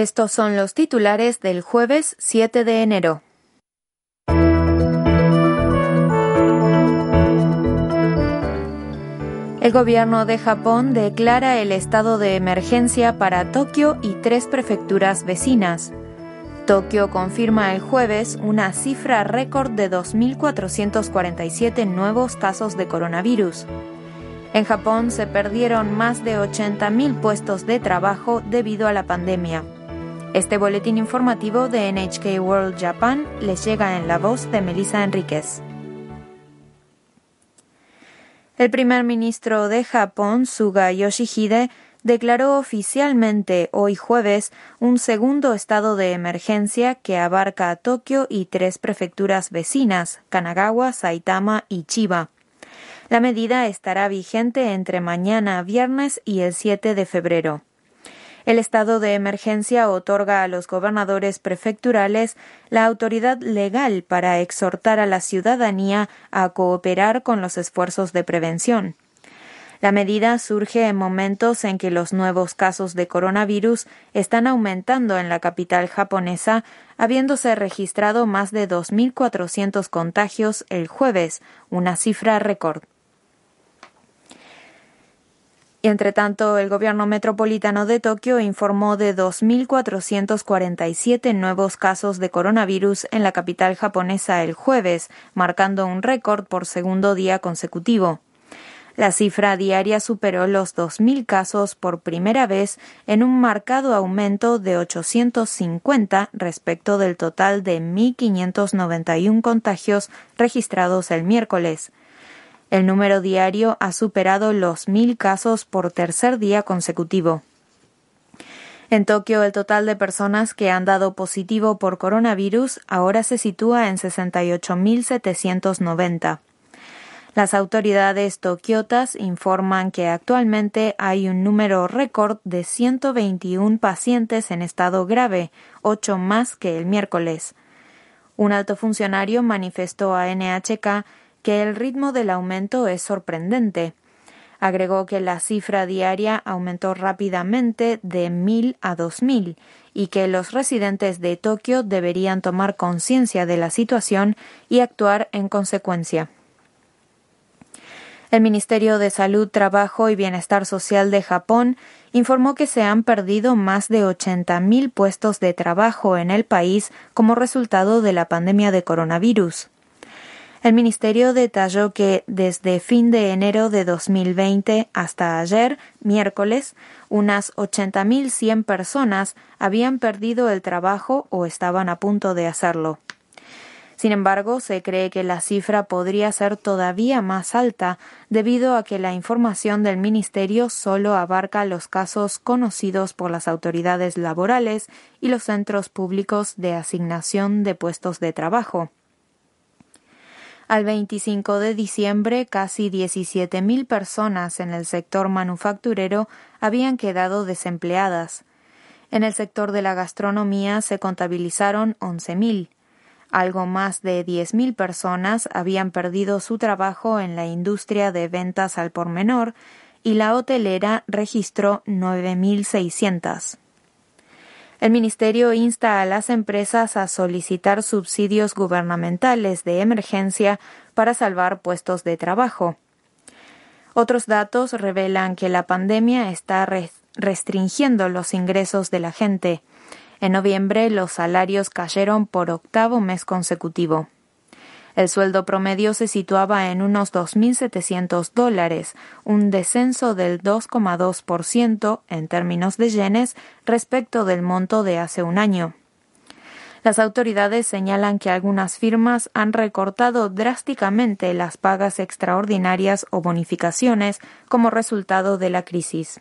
Estos son los titulares del jueves 7 de enero. El gobierno de Japón declara el estado de emergencia para Tokio y 3 prefecturas vecinas. Tokio confirma el jueves una cifra récord de 2.447 nuevos casos de coronavirus. En Japón se perdieron más de 80.000 puestos de trabajo debido a la pandemia. Este boletín informativo de NHK World Japan les llega en la voz de Melissa Enríquez. El primer ministro de Japón, Suga Yoshihide, declaró oficialmente hoy jueves un segundo estado de emergencia que abarca a Tokio y 3 prefecturas vecinas, Kanagawa, Saitama y Chiba. La medida estará vigente entre mañana viernes y el 7 de febrero. El estado de emergencia otorga a los gobernadores prefecturales la autoridad legal para exhortar a la ciudadanía a cooperar con los esfuerzos de prevención. La medida surge en momentos en que los nuevos casos de coronavirus están aumentando en la capital japonesa, habiéndose registrado más de 2.400 contagios el jueves, una cifra récord. Y entre tanto, el gobierno metropolitano de Tokio informó de 2.447 nuevos casos de coronavirus en la capital japonesa el jueves, marcando un récord por segundo día consecutivo. La cifra diaria superó los 2.000 casos por primera vez en un marcado aumento de 850 respecto del total de 1.591 contagios registrados el miércoles. El número diario ha superado los 1.000 casos por tercer día consecutivo. En Tokio, el total de personas que han dado positivo por coronavirus ahora se sitúa en 68.790. Las autoridades tokiotas informan que actualmente hay un número récord de 121 pacientes en estado grave, 8 más que el miércoles. Un alto funcionario manifestó a NHK que el ritmo del aumento es sorprendente. Agregó que la cifra diaria aumentó rápidamente de 1.000 a 2.000 y que los residentes de Tokio deberían tomar conciencia de la situación y actuar en consecuencia. El Ministerio de Salud, Trabajo y Bienestar Social de Japón informó que se han perdido más de 80.000 puestos de trabajo en el país como resultado de la pandemia de coronavirus. El ministerio detalló que desde fin de enero de 2020 hasta ayer, miércoles, unas 80.100 personas habían perdido el trabajo o estaban a punto de hacerlo. Sin embargo, se cree que la cifra podría ser todavía más alta debido a que la información del ministerio solo abarca los casos conocidos por las autoridades laborales y los centros públicos de asignación de puestos de trabajo. Al 25 de diciembre, casi 17.000 personas en el sector manufacturero habían quedado desempleadas. En el sector de la gastronomía se contabilizaron 11.000. Algo más de 10.000 personas habían perdido su trabajo en la industria de ventas al por menor y la hotelera registró 9.600. El ministerio insta a las empresas a solicitar subsidios gubernamentales de emergencia para salvar puestos de trabajo. Otros datos revelan que la pandemia está restringiendo los ingresos de la gente. En noviembre, los salarios cayeron por 8º mes consecutivo. El sueldo promedio se situaba en unos $2.700, un descenso del 2,2% en términos de yenes respecto del monto de hace un año. Las autoridades señalan que algunas firmas han recortado drásticamente las pagas extraordinarias o bonificaciones como resultado de la crisis.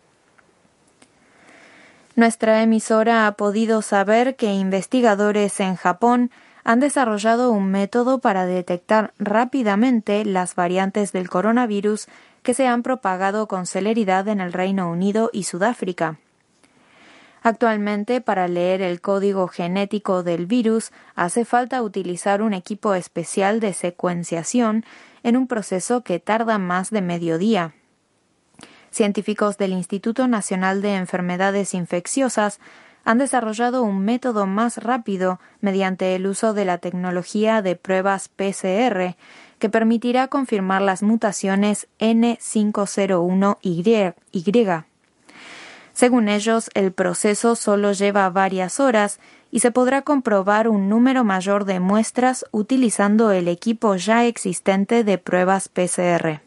Nuestra emisora ha podido saber que investigadores en Japón han desarrollado un método para detectar rápidamente las variantes del coronavirus que se han propagado con celeridad en el Reino Unido y Sudáfrica. Actualmente, para leer el código genético del virus, hace falta utilizar un equipo especial de secuenciación en un proceso que tarda más de medio día. Científicos del Instituto Nacional de Enfermedades Infecciosas han desarrollado un método más rápido mediante el uso de la tecnología de pruebas PCR que permitirá confirmar las mutaciones N501Y. Según ellos, el proceso solo lleva varias horas y se podrá comprobar un número mayor de muestras utilizando el equipo ya existente de pruebas PCR.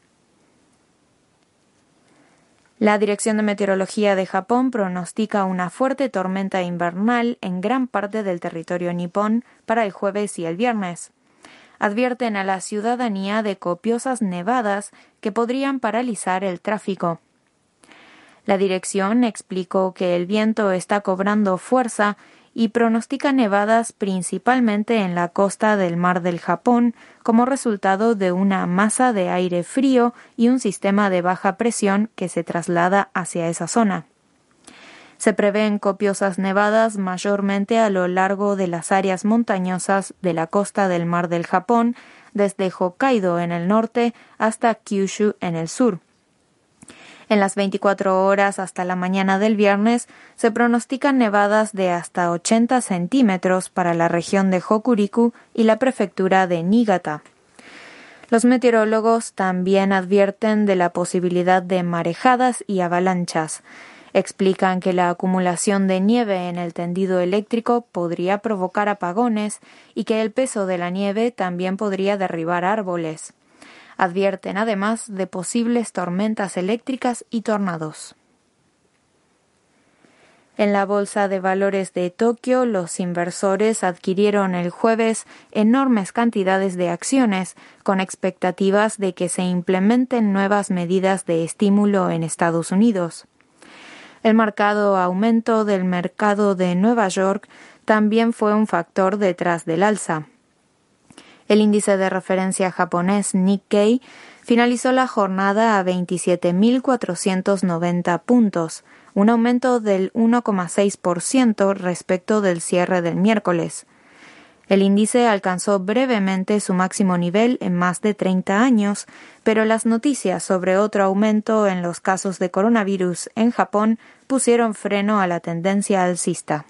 La Dirección de Meteorología de Japón pronostica una fuerte tormenta invernal en gran parte del territorio nipón para el jueves y el viernes. Advierten a la ciudadanía de copiosas nevadas que podrían paralizar el tráfico. La dirección explicó que el viento está cobrando fuerza y pronostica nevadas principalmente en la costa del Mar del Japón como resultado de una masa de aire frío y un sistema de baja presión que se traslada hacia esa zona. Se prevén copiosas nevadas mayormente a lo largo de las áreas montañosas de la costa del Mar del Japón, desde Hokkaido en el norte hasta Kyushu en el sur. En las 24 horas hasta la mañana del viernes se pronostican nevadas de hasta 80 centímetros para la región de Hokuriku y la prefectura de Niigata. Los meteorólogos también advierten de la posibilidad de marejadas y avalanchas. Explican que la acumulación de nieve en el tendido eléctrico podría provocar apagones y que el peso de la nieve también podría derribar árboles. Advierten además de posibles tormentas eléctricas y tornados. En la Bolsa de Valores de Tokio, los inversores adquirieron el jueves enormes cantidades de acciones, con expectativas de que se implementen nuevas medidas de estímulo en Estados Unidos. El marcado aumento del mercado de Nueva York también fue un factor detrás del alza. El índice de referencia japonés Nikkei finalizó la jornada a 27.490 puntos, un aumento del 1,6% respecto del cierre del miércoles. El índice alcanzó brevemente su máximo nivel en más de 30 años, pero las noticias sobre otro aumento en los casos de coronavirus en Japón pusieron freno a la tendencia alcista.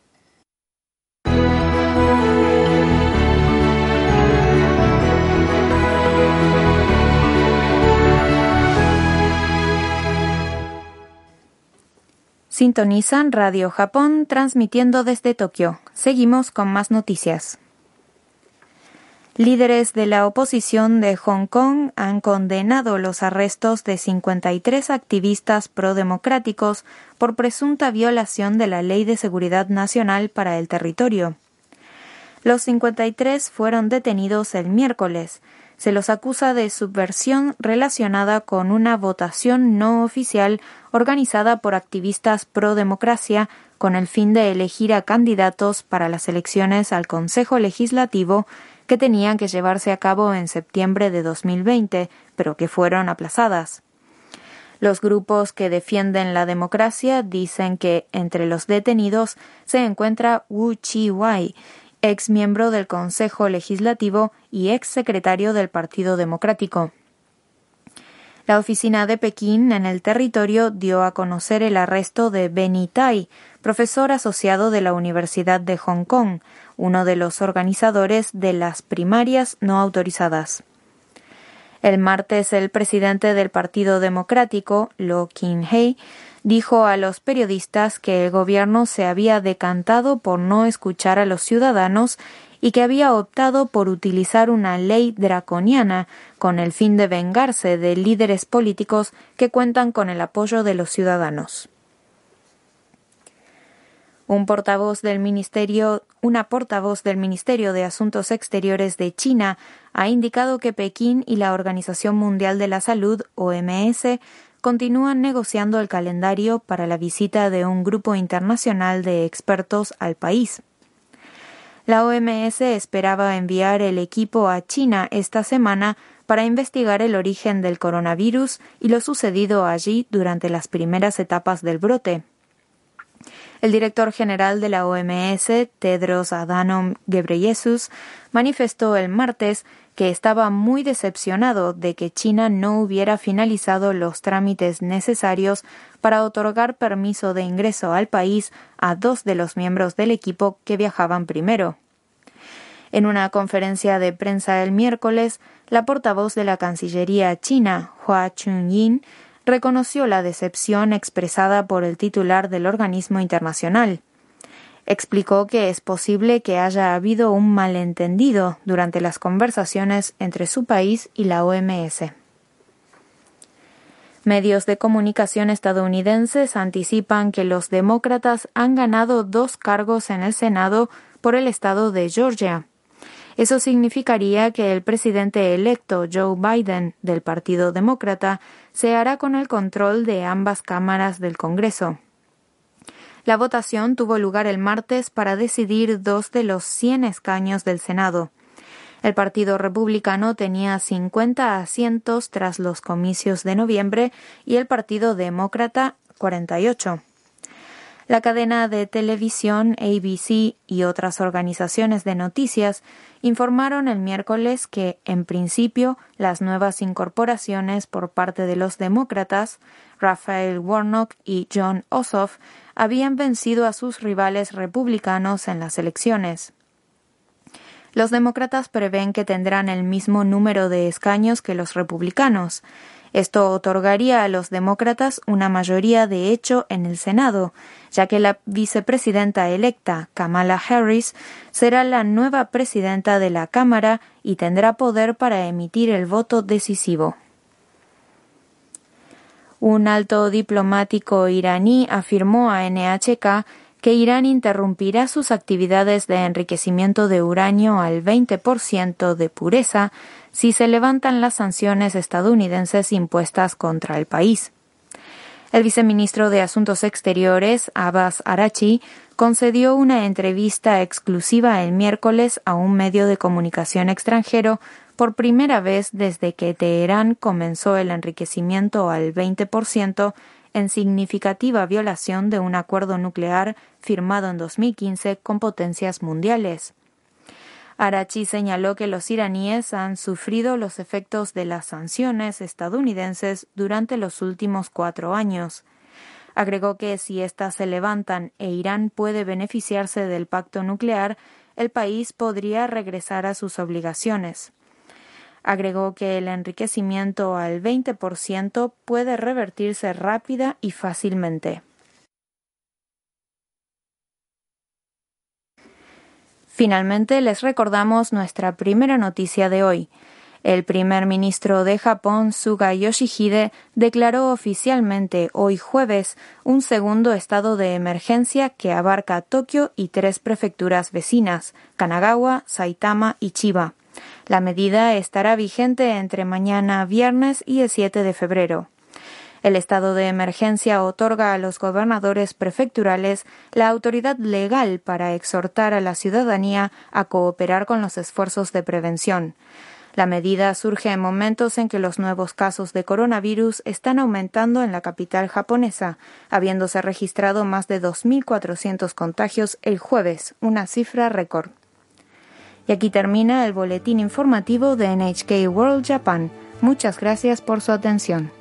Sintonizan Radio Japón transmitiendo desde Tokio. Seguimos con más noticias. Líderes de la oposición de Hong Kong han condenado los arrestos de 53 activistas prodemocráticos por presunta violación de la Ley de Seguridad Nacional para el territorio. Los 53 fueron detenidos el miércoles. Se los acusa de subversión relacionada con una votación no oficial organizada por activistas pro democracia con el fin de elegir a candidatos para las elecciones al Consejo Legislativo que tenían que llevarse a cabo en septiembre de 2020, pero que fueron aplazadas. Los grupos que defienden la democracia dicen que entre los detenidos se encuentra Wu Chi-wai, ex miembro del Consejo Legislativo y ex secretario del Partido Democrático. La oficina de Pekín en el territorio dio a conocer el arresto de Benny Tai, profesor asociado de la Universidad de Hong Kong, uno de los organizadores de las primarias no autorizadas. El martes, el presidente del Partido Democrático, Lo Kin-hei, dijo a los periodistas que el gobierno se había decantado por no escuchar a los ciudadanos y que había optado por utilizar una ley draconiana con el fin de vengarse de líderes políticos que cuentan con el apoyo de los ciudadanos. Una portavoz del Ministerio de Asuntos Exteriores de China ha indicado que Pekín y la Organización Mundial de la Salud, OMS, continúan negociando el calendario para la visita de un grupo internacional de expertos al país. La OMS esperaba enviar el equipo a China esta semana para investigar el origen del coronavirus y lo sucedido allí durante las primeras etapas del brote. El director general de la OMS, Tedros Adhanom Ghebreyesus, manifestó el martes que estaba muy decepcionado de que China no hubiera finalizado los trámites necesarios para otorgar permiso de ingreso al país a 2 de los miembros del equipo que viajaban primero. En una conferencia de prensa el miércoles, la portavoz de la Cancillería china, Hua Chunying, reconoció la decepción expresada por el titular del organismo internacional. Explicó que es posible que haya habido un malentendido durante las conversaciones entre su país y la OMS. Medios de comunicación estadounidenses anticipan que los demócratas han ganado 2 cargos en el Senado por el estado de Georgia. Eso significaría que el presidente electo Joe Biden del Partido Demócrata se hará con el control de ambas cámaras del Congreso. La votación tuvo lugar el martes para decidir 2 de los 100 escaños del Senado. El Partido Republicano tenía 50 asientos tras los comicios de noviembre y el Partido Demócrata 48. La cadena de televisión ABC y otras organizaciones de noticias informaron el miércoles que, en principio, las nuevas incorporaciones por parte de los demócratas, Raphael Warnock y Jon Ossoff, habían vencido a sus rivales republicanos en las elecciones. Los demócratas prevén que tendrán el mismo número de escaños que los republicanos. Esto otorgaría a los demócratas una mayoría de hecho en el Senado, ya que la vicepresidenta electa, Kamala Harris, será la nueva presidenta de la Cámara y tendrá poder para emitir el voto decisivo. Un alto diplomático iraní afirmó a NHK que Irán interrumpirá sus actividades de enriquecimiento de uranio al 20% de pureza si se levantan las sanciones estadounidenses impuestas contra el país. El viceministro de Asuntos Exteriores, Abbas Araghchi, concedió una entrevista exclusiva el miércoles a un medio de comunicación extranjero por primera vez desde que Teherán comenzó el enriquecimiento al 20%, en significativa violación de un acuerdo nuclear firmado en 2015 con potencias mundiales. Araghchi señaló que los iraníes han sufrido los efectos de las sanciones estadounidenses durante los últimos 4 años. Agregó que si éstas se levantan e Irán puede beneficiarse del pacto nuclear, el país podría regresar a sus obligaciones. Agregó que el enriquecimiento al 20% puede revertirse rápida y fácilmente. Finalmente, les recordamos nuestra primera noticia de hoy. El primer ministro de Japón, Suga Yoshihide, declaró oficialmente hoy jueves un segundo estado de emergencia que abarca Tokio y 3 prefecturas vecinas, Kanagawa, Saitama y Chiba. La medida estará vigente entre mañana viernes y el 7 de febrero. El estado de emergencia otorga a los gobernadores prefecturales la autoridad legal para exhortar a la ciudadanía a cooperar con los esfuerzos de prevención. La medida surge en momentos en que los nuevos casos de coronavirus están aumentando en la capital japonesa, habiéndose registrado más de 2.400 contagios el jueves, una cifra récord. Y aquí termina el boletín informativo de NHK World Japan. Muchas gracias por su atención.